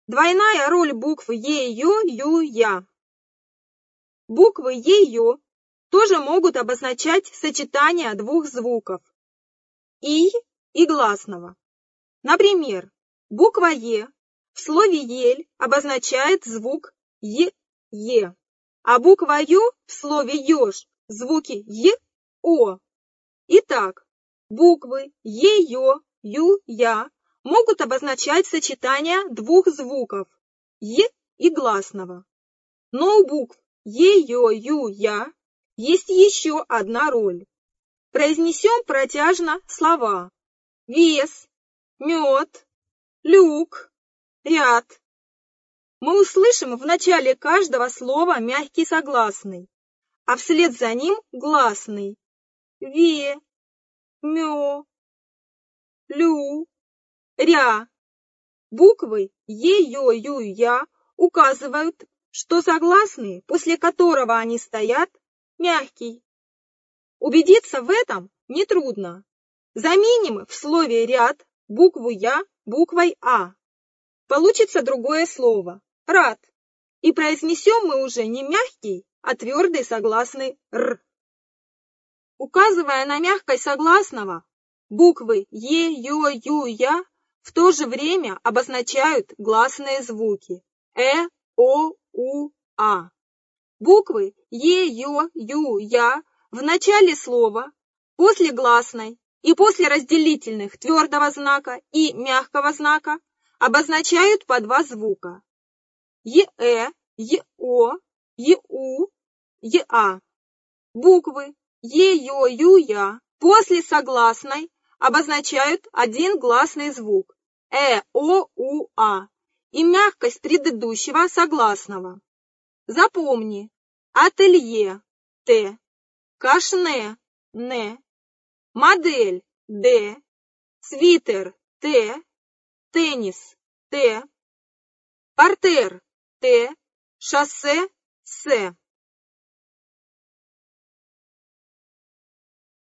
Двойная роль букв Е, Ё, Ю, Я. Буквы Е, Ё тоже могут обозначать сочетание двух звуков И и гласного. Например, буква Е в слове ель обозначает звук Е, а буква Ё в слове еж звуки О. Итак, буквы Е, Ё, Ю, Я могут обозначать сочетание двух звуков Е и гласного. Но у букв Е, Ё, Ю, Я есть еще одна роль. Произнесем протяжно слова вес, мед, люк, ряд. Мы услышим в начале каждого слова мягкий согласный, а вслед за ним гласный ве, мё, лю, ря. Буквы Е, Ё, Ю, Я указывают, что согласный, после которого они стоят, мягкий. Убедиться в этом нетрудно. Заменим в слове ряд букву Я буквой А. Получится другое слово – рад. И произнесем мы уже не мягкий, а твердый согласный Р. Указывая на мягкость согласного, буквы Е, Ё, Ю, Я в то же время обозначают гласные звуки О, У, А. Буквы Е, Ё, Ю, Я в начале слова, после гласной и после разделительных твердого знака и мягкого знака обозначают по два звука Е, О, Еу, Еа. Буквы Е, Ё, Ю, Я после согласной обозначают один гласный звук О, У, А и мягкость предыдущего согласного. Запомни: ателье Т, кашне Н, модель Д, свитер Т, теннис Т, портер Т, шоссе С.